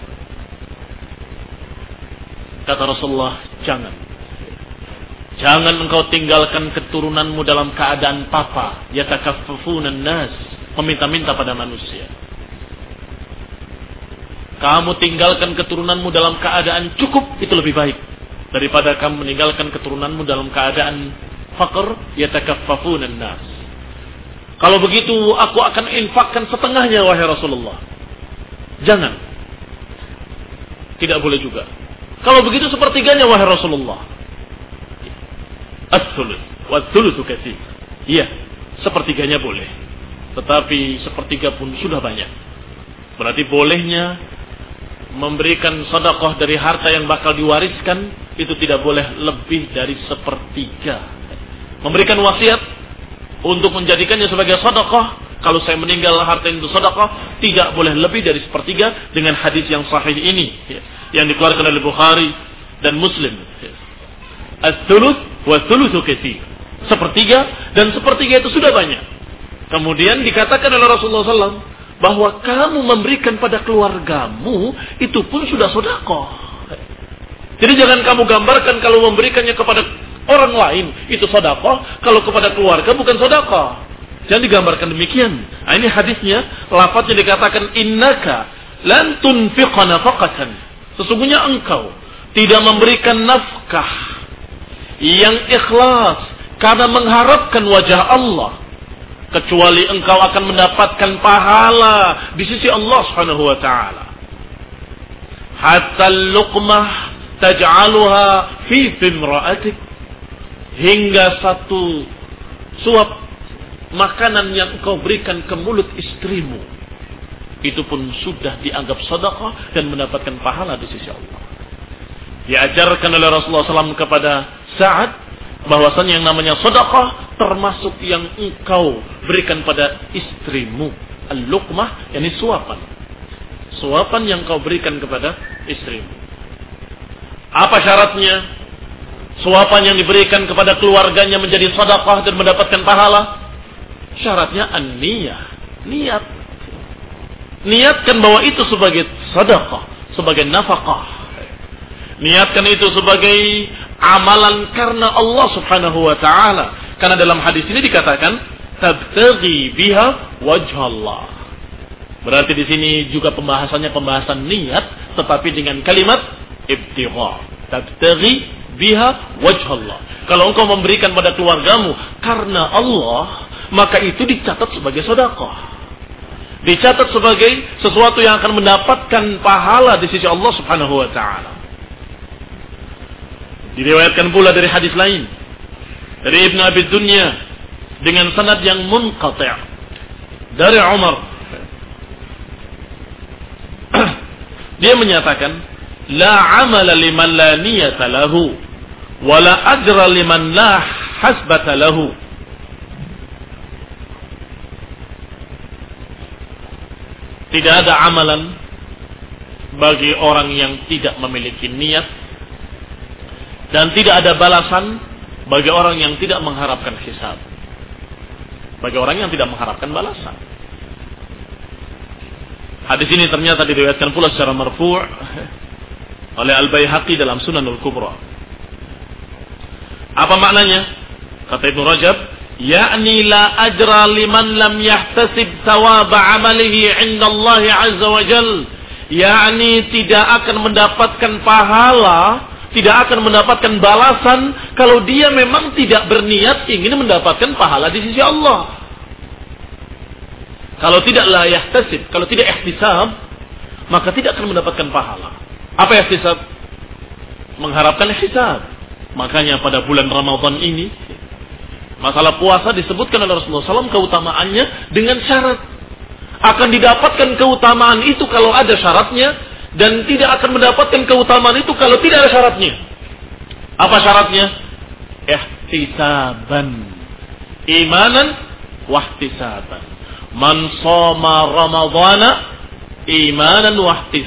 Kata Rasulullah, jangan. Jangan engkau tinggalkan keturunanmu dalam keadaan papa, yatakaffafunan nas, meminta-minta pada manusia. Kamu tinggalkan keturunanmu dalam keadaan cukup, itu lebih baik daripada kamu meninggalkan keturunanmu dalam keadaan faqr, yatakaffafunan nas. Kalau begitu aku akan infakkan setengahnya wahai Rasulullah. Jangan. Tidak boleh juga. Kalau begitu sepertiganya wahai Rasulullah. As-sulus wa thulutsu katsir. Iya, sepertiganya boleh. Tetapi sepertiga pun sudah banyak. Berarti bolehnya memberikan sedekah dari harta yang bakal diwariskan itu tidak boleh lebih dari sepertiga. Memberikan wasiat untuk menjadikannya sebagai sedekah, kalau saya meninggal harta itu sedekah, tidak boleh lebih dari sepertiga dengan hadis yang sahih ini yang dikeluarkan oleh Bukhari dan Muslim. As-thuluts wa thulutsu katsir. Sepertiga dan sepertiga itu sudah banyak. Kemudian dikatakan oleh Rasulullah sallallahu alaihi wasallam bahwa kamu memberikan pada keluargamu itu pun sudah sedekah. Jadi jangan kamu gambarkan kalau memberikannya kepada orang lain itu sedekah, kalau kepada keluarga bukan sedekah. Jangan digambarkan demikian. Nah, ini hadisnya, lafaznya dikatakan innaka lan tunfiqa nafaqatan. Sesungguhnya engkau tidak memberikan nafkah yang ikhlas karena mengharapkan wajah Allah, kecuali engkau akan mendapatkan pahala di sisi Allah Subhanahu wa taala. Hatta luqmah taj'aluha fi fimra'atik, hingga satu suap makanan yang engkau berikan ke mulut istrimu, itu pun sudah dianggap sedekah dan mendapatkan pahala di sisi Allah. Diajarkan oleh Rasulullah shallallahu alaihi wasallam kepada Sa'ad bahwasanya yang namanya sedekah termasuk yang engkau berikan pada istrimu. Al-luqmah, yakni suapan. Suapan yang engkau berikan kepada istrimu. Apa syaratnya? Suapan yang diberikan kepada keluarganya menjadi sedekah dan mendapatkan pahala? Syaratnya an-niyah, niat. Niatkan bahwa itu sebagai sedekah, sebagai nafkah. Niatkan itu sebagai amalan karena Allah Subhanahu wa taala. Karena dalam hadis ini dikatakan tabtaghi biha wajhallah. Berarti di sini juga pembahasannya pembahasan niat, tetapi dengan kalimat ibtigha. Tabtaghi biha wajhallah. Kalau engkau memberikan pada keluargamu karena Allah, maka itu dicatat sebagai sedekah. Dicatat sebagai sesuatu yang akan mendapatkan pahala di sisi Allah Subhanahu wa taala. Diriwayatkan pula dari hadis lain dari Ibnu Abi Dunya dengan sanad yang munqati' dari Umar. Dia menyatakan, la amala liman la niyata lahu wa la ajra liman la hasbata lahu. Tidak ada amalan bagi orang yang tidak memiliki niat, dan tidak ada balasan bagi orang yang tidak mengharapkan hisab. Bagi orang yang tidak mengharapkan balasan. Hadis ini ternyata diriwayatkan pula secara marfu' oleh Al-Baihaqi dalam Sunanul Kubra. Apa maknanya? Kata Ibnu Rajab, yakni la ajra liman lam yahtasib thawab amalihi 'inda Allah 'azza wa jalla. Yakni tidak akan mendapatkan pahala, tidak akan mendapatkan balasan kalau dia memang tidak berniat ingin mendapatkan pahala di sisi Allah. Kalau tidak la yahtasib, kalau tidak ihtisab, maka tidak akan mendapatkan pahala. Apa ihtisab? Mengharapkan ihtisab. Makanya pada bulan Ramadan ini, masalah puasa disebutkan oleh Rasulullah shallallahu alaihi wasallam keutamaannya dengan syarat. Akan didapatkan keutamaan itu kalau ada syaratnya, dan tidak akan mendapatkan keutamaan itu kalau tidak ada syaratnya. Apa syaratnya? Ihtisaban. Imanan wahtisaban. Man shoma Ramadhana imanan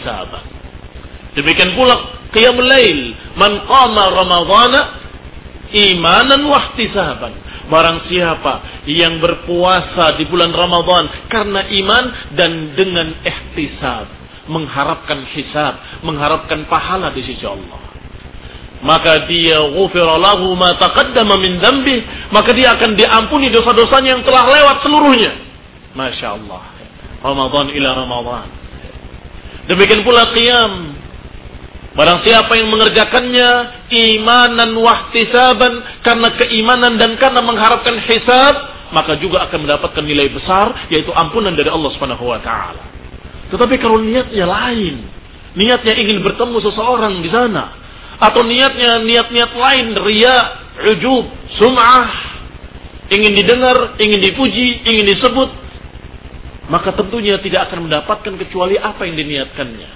wahtisaban. Demikian pula qiyamul lail. Man qama Ramadhana imanan wahtisaban. Barang siapa yang berpuasa di bulan Ramadan karena iman dan dengan ihtisab, mengharapkan hisab, mengharapkan pahala di sisi Allah, maka dia ghufira lahu ma taqaddama min dzambi, maka dia akan diampuni dosa-dosanya yang telah lewat seluruhnya. Masya Allah. Ramadan ila Ramadan. Demikian pula qiyam. Barang siapa yang mengerjakannya imanan wahtisaban, karena keimanan dan karena mengharapkan hisab, maka juga akan mendapatkan nilai besar, yaitu ampunan dari Allah Subhanahu wa taala. Tetapi kalau niatnya lain, niatnya ingin bertemu seseorang di sana, atau niatnya niat-niat lain, riya, ujub, sum'ah, ingin didengar, ingin dipuji, ingin disebut, maka tentunya tidak akan mendapatkan kecuali apa yang diniatkannya.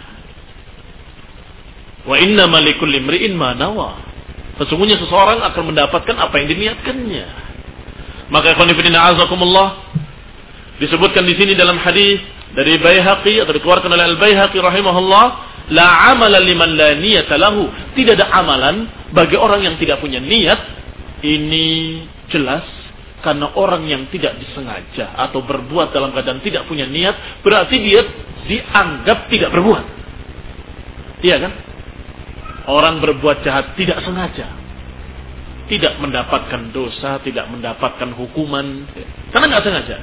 Wa innama likulli imri'in ma nawa. Sesungguhnya seseorang akan mendapatkan apa yang diniatkannya. Maka ikhwan fillah azakumullah, disebutkan di sini dalam hadis dari Baihaqi atau dikeluarkan oleh Al-Baihaqi rahimahullah, la amala liman la niyata lahu. Tidak ada amalan bagi orang yang tidak punya niat. Ini jelas karena orang yang tidak disengaja atau berbuat dalam keadaan tidak punya niat, berarti dia dianggap tidak berbuat. Iya kan? Orang berbuat jahat tidak sengaja, tidak mendapatkan dosa, tidak mendapatkan hukuman, karena nggak sengaja.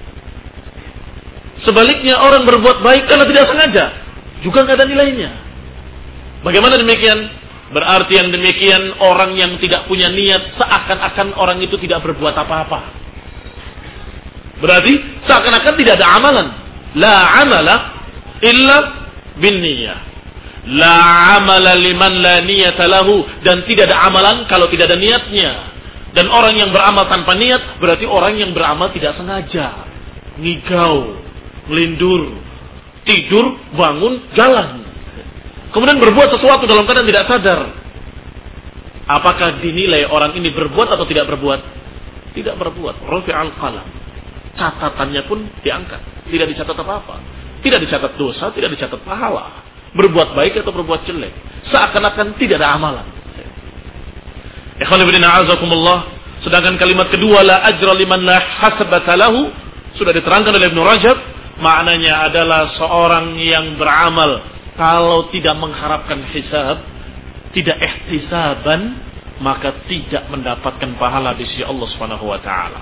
Sebaliknya orang berbuat baik karena tidak sengaja, juga nggak ada nilainya. Bagaimana demikian? Berarti yang demikian orang yang tidak punya niat, seakan-akan orang itu tidak berbuat apa-apa. Berarti seakan-akan tidak ada amalan. La amala illa bin niyah. La amala liman la niyata lahu, dan tidak ada amalan kalau tidak ada niatnya. Dan orang yang beramal tanpa niat berarti orang yang beramal tidak sengaja, ngigau, ngelindur, tidur, bangun, jalan, kemudian berbuat sesuatu dalam keadaan tidak sadar. Apakah dinilai orang ini berbuat atau tidak berbuat? Tidak berbuat. Rufi'al qalam. Catatannya pun diangkat, tidak dicatat apa-apa, tidak dicatat dosa, tidak dicatat pahala. Berbuat baik atau berbuat jelek, seakan-akan tidak ada amalan. Ikhwan fillah a'azakumullah. Sedangkan kalimat kedua, la ajra liman la hasabata lahu, sudah diterangkan oleh Ibnu Rajab, maknanya adalah seorang yang beramal kalau tidak mengharapkan hisab, tidak ihtisaban, maka tidak mendapatkan pahala di sisi Allah Subhanahu wa taala.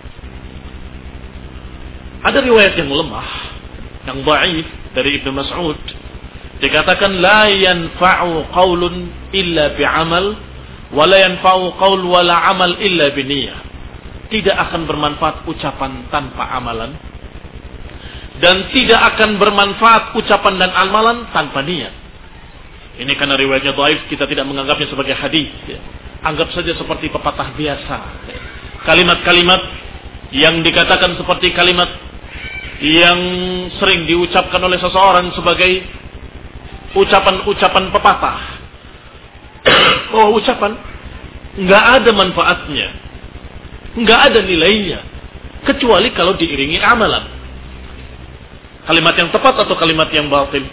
Ada riwayat yang lemah, yang dhaif dari Ibnu Mas'ud, dikatakan la yanfa'u qaulun illa bi'amal wa la yanfa'u qaul wa la amal illa biniyah. Tidak akan bermanfaat ucapan tanpa amalan, dan tidak akan bermanfaat ucapan dan amalan tanpa niat. Ini karena riwayatnya dhaif, kita tidak menganggapnya sebagai hadis, ya. Anggap saja seperti pepatah biasa. Kalimat-kalimat yang dikatakan seperti kalimat yang sering diucapkan oleh seseorang sebagai ucapan-ucapan pepatah. Oh, ucapan nggak ada manfaatnya, nggak ada nilainya, kecuali kalau diiringi amalan. Kalimat yang tepat atau kalimat yang batil?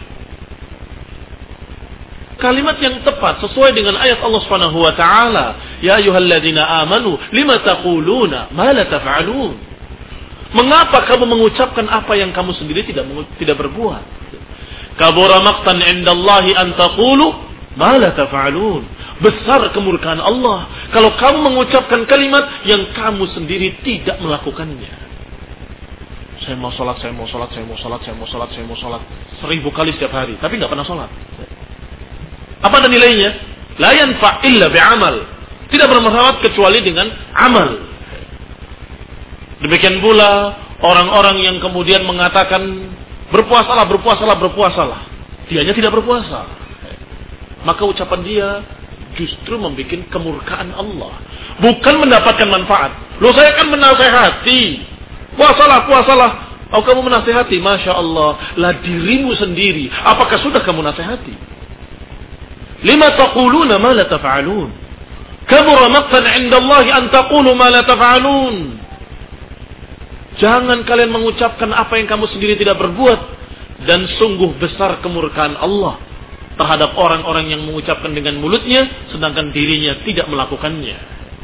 Kalimat yang tepat sesuai dengan ayat Allah Subhanahu wa taala, ya ayyuhalladzina amanu lima taquluna ma la taf'alun. Mengapa kamu mengucapkan apa yang kamu sendiri tidak tidak berbuat? Kabura maqtan indallahi an taqulu ma la taf'alun. Besar kemurkaan Allah kalau kamu mengucapkan kalimat yang kamu sendiri tidak melakukannya. Saya mau sholat, saya mau sholat, saya mau sholat, saya mau sholat, saya mau sholat seribu kali setiap hari, tapi nggak pernah sholat. Apa ada nilainya? La yanfa' illa bi'amal. Tidak bermanfaat kecuali dengan amal. Demikian pula orang-orang yang kemudian mengatakan berpuasalah, berpuasalah, berpuasalah. Dianya tidak berpuasa. Maka ucapan dia justru membuat kemurkaan Allah. Bukan mendapatkan manfaat. Loh, saya kan menasehati. Puasalah, puasalah. Oh, kamu menasehati. Masya Allah. Lah dirimu sendiri. Apakah sudah kamu nasehati? Lima taquluna ma la taf'alun. Kabura maqtan 'indallahi an taqulu ma la taf'alun. Jangan kalian mengucapkan apa yang kamu sendiri tidak berbuat, dan sungguh besar kemurkaan Allah terhadap orang-orang yang mengucapkan dengan mulutnya sedangkan dirinya tidak melakukannya.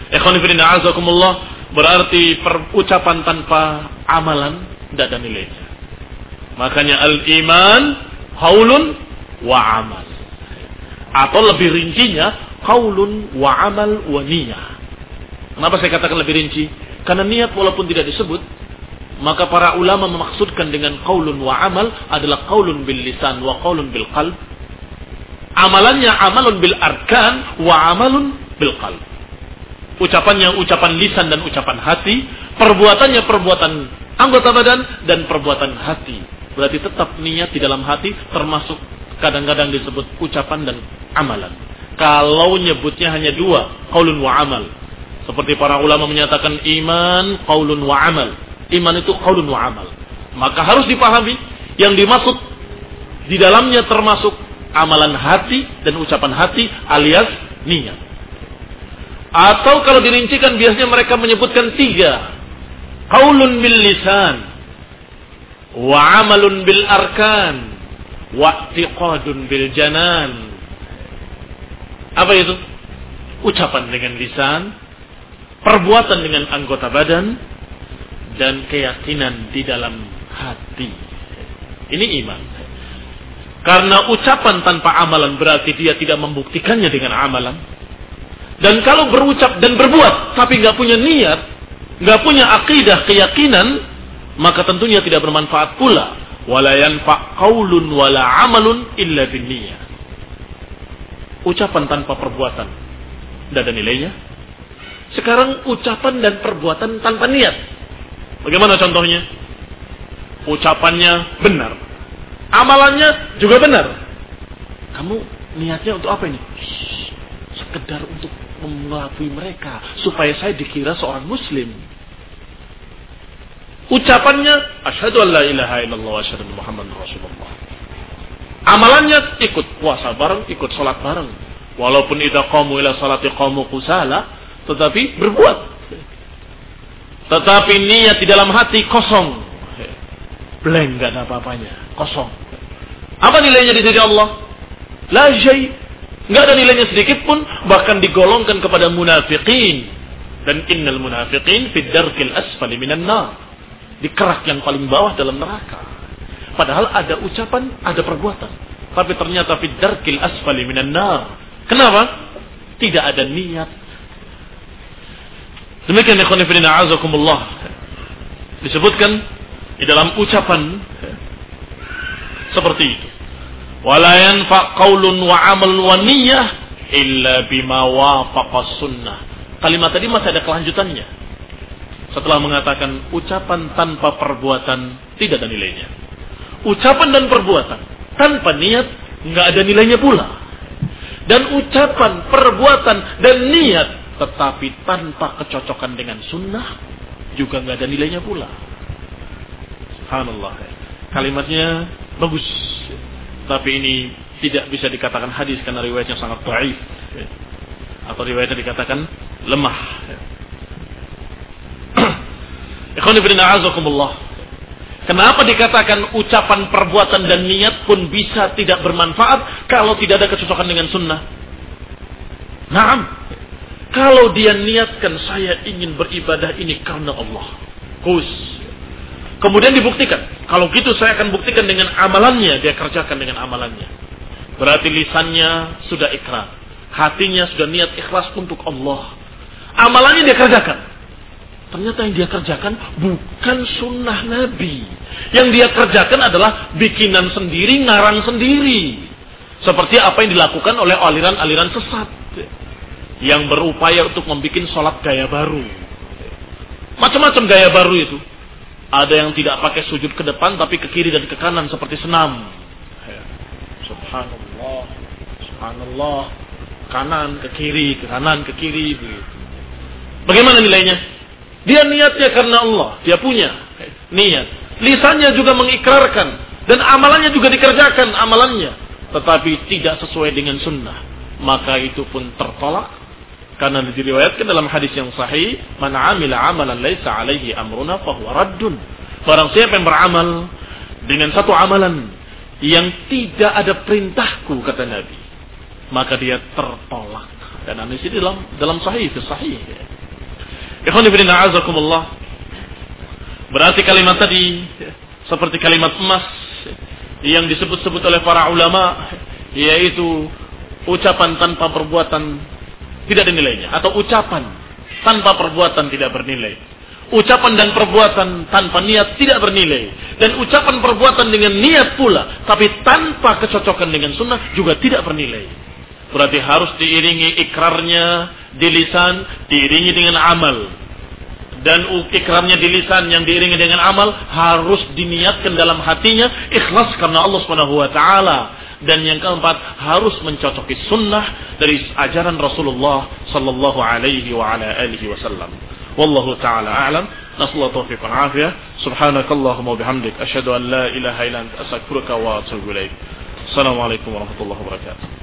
Ikhwani fillah azakumullah, berarti ucapan tanpa amalan tidak ada nilainya. Makanya al-iman qaulun wa amal. Atau lebih rincinya qaulun wa amal wa niyah. Kenapa saya katakan lebih rinci? Karena niat walaupun tidak disebut, maka para ulama memaksudkan dengan qaulun wa amal adalah qaulun bil lisan wa qaulun bil qalb. Amalannya amalun bil arkan wa amalun bil qalb. Ucapannya ucapan lisan dan ucapan hati, perbuatannya perbuatan anggota badan dan perbuatan hati. Berarti tetap niat di dalam hati, termasuk kadang-kadang disebut ucapan dan amalan. Kalau nyebutnya hanya dua, qaulun wa amal. Seperti para ulama menyatakan iman qaulun wa amal. Iman itu qaulun wa amal. Maka harus dipahami yang dimaksud di dalamnya termasuk amalan hati dan ucapan hati alias niat. Atau kalau dirincikan biasanya mereka menyebutkan tiga. Qaulun bil lisan, wa amalun bil arkan, wa i'tiqadun bil janan. Apa itu? Ucapan dengan lisan, perbuatan dengan anggota badan, dan keyakinan di dalam hati. Ini iman. Karena ucapan tanpa amalan berarti dia tidak membuktikannya dengan amalan. Dan kalau berucap dan berbuat tapi nggak punya niat, nggak punya akidah, keyakinan, maka tentunya tidak bermanfaat pula. Wala yanfa' qaulun wala amalun illa binniyah. Ucapan tanpa perbuatan tidak ada nilainya. Sekarang ucapan dan perbuatan tanpa niat. Bagaimana contohnya? Ucapannya benar, amalannya juga benar. Kamu niatnya untuk apa ini? Sekedar untuk mengelabui mereka supaya saya dikira seorang muslim. Ucapannya asyhadu an la ilaha illallah wa asyhadu anna muhammadar rasulullah. Amalannya ikut puasa bareng, ikut salat bareng. Walaupun idza qamu ila salati qamu qusala, tetapi berbuat. Tetapi niat di dalam hati kosong. Blank, enggak ada apa-apanya, kosong. Apa nilainya di sisi Allah? La syai'. Enggak ada nilainya sedikit pun, bahkan digolongkan kepada munafiqin. Dan innal munafiqin fid darkil asfali minan nar. Di kerak yang paling bawah dalam neraka. Padahal ada ucapan, ada perbuatan. Tapi ternyata fid darkil asfali minan nar. Kenapa? Tidak ada niat. Demikian ikhwan fillah a'azakumullah. Disebutkan di dalam ucapan seperti itu. Wala yanfa' qaulun wa amal wa niyyah illa bima wafaqa sunnah. Kalimat tadi masih ada kelanjutannya. Setelah mengatakan ucapan tanpa perbuatan tidak ada nilainya. Ucapan dan perbuatan tanpa niat enggak ada nilainya pula. Dan ucapan, perbuatan dan niat tetapi tanpa kecocokan dengan sunnah juga enggak ada nilainya pula. Subhanallah. Kalimatnya bagus. Tapi ini tidak bisa dikatakan hadis karena riwayatnya sangat dhaif. Atau riwayatnya dikatakan lemah. Ikhwani fillah a'azakumullah. Kenapa dikatakan ucapan, perbuatan dan niat pun bisa tidak bermanfaat kalau tidak ada kecocokan dengan sunnah? Naam. Kalau dia niatkan saya ingin beribadah ini karena Allah. Kus. Kemudian dibuktikan. Kalau gitu saya akan buktikan dengan amalannya. Dia kerjakan dengan amalannya. Berarti lisannya sudah ikrar. Hatinya sudah niat ikhlas untuk Allah. Amalannya dia kerjakan. Ternyata yang dia kerjakan bukan sunnah Nabi. Yang dia kerjakan adalah bikinan sendiri, ngarang sendiri. Seperti apa yang dilakukan oleh aliran-aliran sesat. Yang berupaya untuk membuat sholat gaya baru. Macam-macam gaya baru itu. Ada yang tidak pakai sujud ke depan tapi ke kiri dan ke kanan seperti senam. Subhanallah, subhanallah, kanan ke kiri, ke kanan ke kiri begitu. Bagaimana nilainya? Dia niatnya karena Allah, dia punya niat. Lisannya juga mengikrarkan dan amalannya juga dikerjakan amalannya, tetapi tidak sesuai dengan sunnah. Maka itu pun tertolak. Karena diriwayatkan dalam hadis yang sahih, man 'amila 'amalan laisa 'alaihi amruna fahuwa raddun. Barang siapa yang beramal dengan satu amalan yang tidak ada perintahku kata Nabi, maka dia tertolak. Dan hadis ini dalam dalam sahih, itu sahih. Ikhwan fillah a'azakumullah. Berarti kalimat tadi seperti kalimat emas yang disebut-sebut oleh para ulama, yaitu ucapan tanpa perbuatan tidak ada nilainya, atau ucapan tanpa perbuatan tidak bernilai. Ucapan dan perbuatan tanpa niat tidak bernilai, dan ucapan perbuatan dengan niat pula tapi tanpa kecocokan dengan sunnah juga tidak bernilai. Berarti harus diiringi ikrarnya di lisan, diiringi dengan amal. Dan ikrarnya di lisan yang diiringi dengan amal harus diniatkan dalam hatinya ikhlas karena Allah Subhanahu wa taala. Dan yang keempat, harus mencocoki sunnah dari ajaran Rasulullah sallallahu alaihi wa ala alihi wasallam. Wallahu ta'ala a'lam. Nasallahu taufiq wal afiyah. Subhanakallahumma wa bihamdik asyhadu an la ilaha illa anta astaghfiruka wa atubu ilaik. Assalamualaikum warahmatullahi wabarakatuh.